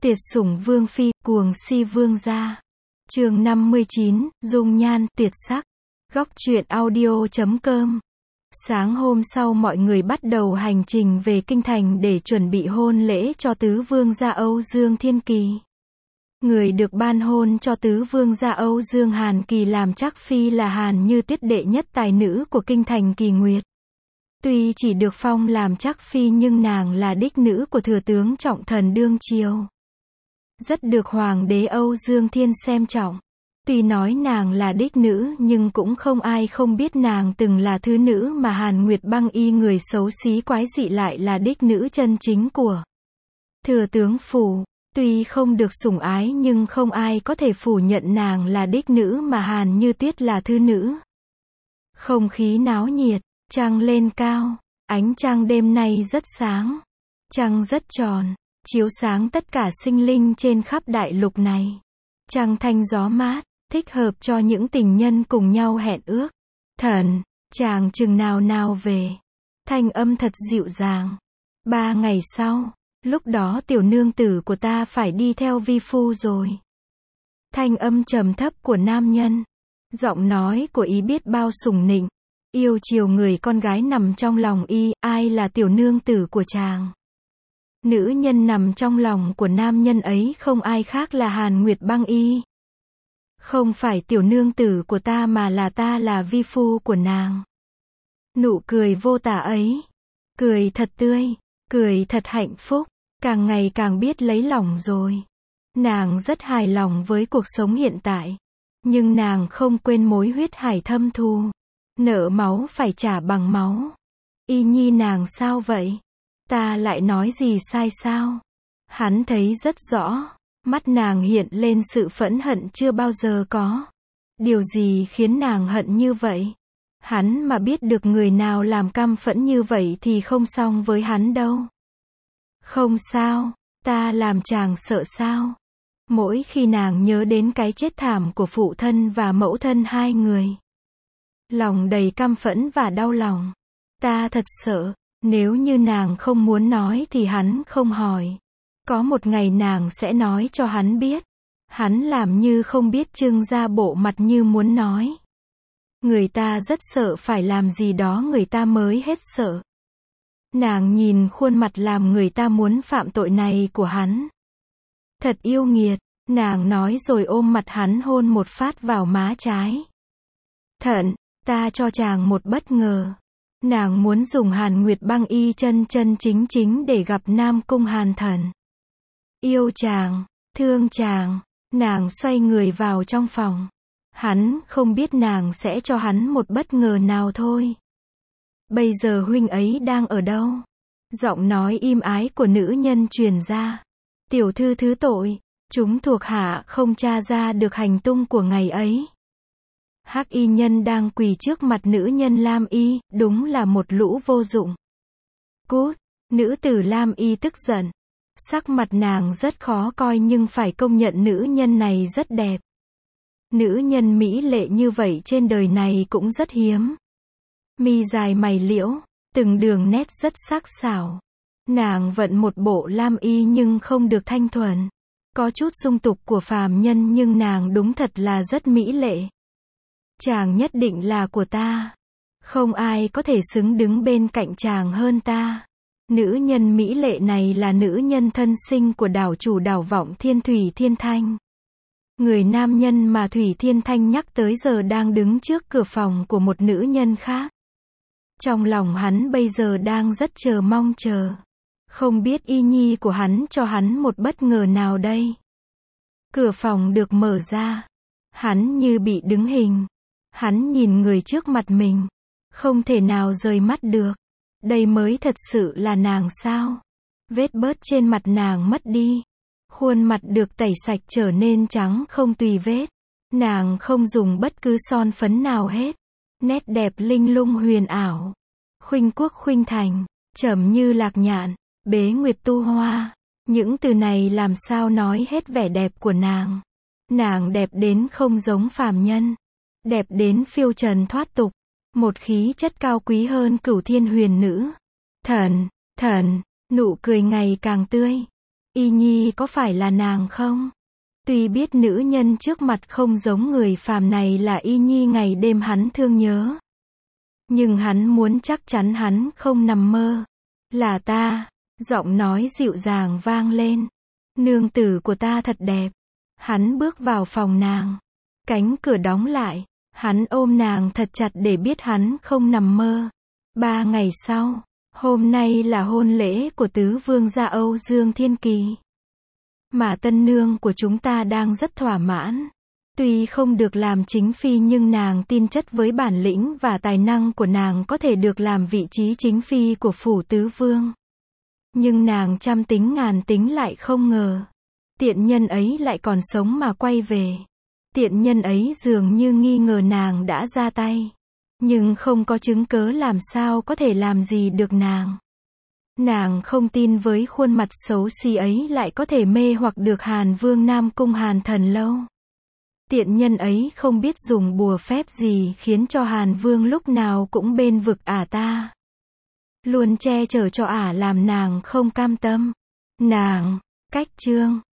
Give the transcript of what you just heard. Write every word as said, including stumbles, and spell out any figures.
Tuyệt sủng vương phi, cuồng si vương gia. Chương năm mươi chín, dung nhan, tuyệt sắc. Góc truyện audio chấm com. Sáng hôm sau mọi người bắt đầu hành trình về kinh thành để chuẩn bị hôn lễ cho tứ vương gia Âu Dương Thiên Kỳ. Người được ban hôn cho tứ vương gia Âu Dương Hàn Kỳ làm trắc phi là Hàn Như Tuyết, đệ nhất tài nữ của kinh thành Kỳ Nguyệt. Tuy chỉ được phong làm trắc phi nhưng nàng là đích nữ của thừa tướng trọng thần đương triều, rất được hoàng đế Âu Dương Thiên xem trọng. Tuy nói nàng là đích nữ nhưng cũng không ai không biết nàng từng là thứ nữ mà Hàn Nguyệt Băng Y, người xấu xí quái dị, lại là đích nữ chân chính của thừa tướng phủ. Tuy không được sủng ái nhưng không ai có thể phủ nhận nàng là đích nữ mà Hàn Như Tuyết là thứ nữ. Không khí náo nhiệt, trăng lên cao, ánh trăng đêm nay rất sáng, trăng rất tròn, chiếu sáng tất cả sinh linh trên khắp đại lục này. Trăng thanh gió mát, thích hợp cho những tình nhân cùng nhau hẹn ước. Thần, chàng chừng nào nào về. Thanh âm thật dịu dàng. Ba ngày sau, lúc đó tiểu nương tử của ta phải đi theo vi phu rồi. Thanh âm trầm thấp của nam nhân. Giọng nói của y biết bao sủng nịnh, yêu chiều người con gái nằm trong lòng y. Ai là tiểu nương tử của chàng? Nữ nhân nằm trong lòng của nam nhân ấy không ai khác là Hàn Nguyệt Băng Y. Không phải tiểu nương tử của ta mà là ta là vi phu của nàng. Nụ cười vô tả ấy, cười thật tươi, cười thật hạnh phúc, càng ngày càng biết lấy lòng rồi. Nàng rất hài lòng với cuộc sống hiện tại, nhưng nàng không quên mối huyết hải thâm thù. Nợ máu phải trả bằng máu. Y Nhi nàng sao vậy? Ta lại nói gì sai sao? Hắn thấy rất rõ, mắt nàng hiện lên sự phẫn hận chưa bao giờ có. Điều gì khiến nàng hận như vậy? Hắn mà biết được người nào làm căm phẫn như vậy thì không xong với hắn đâu. Không sao, ta làm chàng sợ sao? Mỗi khi nàng nhớ đến cái chết thảm của phụ thân và mẫu thân hai người, lòng đầy căm phẫn và đau lòng. Ta thật sợ. Nếu như nàng không muốn nói thì hắn không hỏi. Có một ngày nàng sẽ nói cho hắn biết. Hắn làm như không biết, trưng ra bộ mặt như muốn nói. Người ta rất sợ phải làm gì đó người ta mới hết sợ. Nàng nhìn khuôn mặt làm người ta muốn phạm tội này của hắn. Thật yêu nghiệt, nàng nói rồi ôm mặt hắn hôn một phát vào má trái. Thận, ta cho chàng một bất ngờ. Nàng muốn dùng Hàn Nguyệt Băng Y chân chân chính chính để gặp Nam Cung Hàn Thần. Yêu chàng, thương chàng, nàng xoay người vào trong phòng. Hắn không biết nàng sẽ cho hắn một bất ngờ nào thôi. Bây giờ huynh ấy đang ở đâu? Giọng nói im ái của nữ nhân truyền ra. Tiểu thư thứ tội, chúng thuộc hạ không tra ra được hành tung của ngày ấy. Hắc y nhân đang quỳ trước mặt nữ nhân lam y, đúng là một lũ vô dụng. Cút, nữ tử lam y tức giận. Sắc mặt nàng rất khó coi nhưng phải công nhận nữ nhân này rất đẹp. Nữ nhân mỹ lệ như vậy trên đời này cũng rất hiếm. Mi dài mày liễu, từng đường nét rất sắc sảo. Nàng vận một bộ lam y nhưng không được thanh thuần. Có chút dung tục của phàm nhân nhưng nàng đúng thật là rất mỹ lệ. Chàng nhất định là của ta. Không ai có thể xứng đứng bên cạnh chàng hơn ta. Nữ nhân mỹ lệ này là nữ nhân thân sinh của đảo chủ đảo Vọng Thiên, Thủy Thiên Thanh. Người nam nhân mà Thủy Thiên Thanh nhắc tới giờ đang đứng trước cửa phòng của một nữ nhân khác. Trong lòng hắn bây giờ đang rất chờ mong chờ. Không biết y nhi của hắn cho hắn một bất ngờ nào đây. Cửa phòng được mở ra. Hắn như bị đứng hình. Hắn nhìn người trước mặt mình, không thể nào rời mắt được. Đây mới thật sự là nàng sao? Vết bớt trên mặt nàng mất đi. Khuôn mặt được tẩy sạch trở nên trắng không tùy vết. Nàng không dùng bất cứ son phấn nào hết. Nét đẹp linh lung huyền ảo. Khuynh quốc khuynh thành, trầm như lạc nhạn, bế nguyệt tu hoa. Những từ này làm sao nói hết vẻ đẹp của nàng. Nàng đẹp đến không giống phàm nhân. Đẹp đến phiêu trần thoát tục. Một khí chất cao quý hơn cửu thiên huyền nữ. Thần, thần, nụ cười ngày càng tươi. Y Nhi có phải là nàng không? Tuy biết nữ nhân trước mặt không giống người phàm này là Y Nhi ngày đêm hắn thương nhớ. Nhưng hắn muốn chắc chắn hắn không nằm mơ. Là ta. Giọng nói dịu dàng vang lên. Nương tử của ta thật đẹp. Hắn bước vào phòng nàng. Cánh cửa đóng lại. Hắn ôm nàng thật chặt để biết hắn không nằm mơ. Ba ngày sau, hôm nay là hôn lễ của tứ vương gia Âu Dương Thiên Kỳ. Mà tân nương của chúng ta đang rất thỏa mãn. Tuy không được làm chính phi nhưng nàng tin chất với bản lĩnh và tài năng của nàng có thể được làm vị trí chính phi của phủ tứ vương. Nhưng nàng trăm tính ngàn tính lại không ngờ. Tiện nhân ấy lại còn sống mà quay về. Tiện nhân ấy dường như nghi ngờ nàng đã ra tay. Nhưng không có chứng cớ làm sao có thể làm gì được nàng. Nàng không tin với khuôn mặt xấu xí ấy lại có thể mê hoặc được Hàn Vương Nam Cung Hàn Thần Lâu. Tiện nhân ấy không biết dùng bùa phép gì khiến cho Hàn Vương lúc nào cũng bên vực ả ta. Luôn che chở cho ả làm nàng không cam tâm. Nàng, cách chương.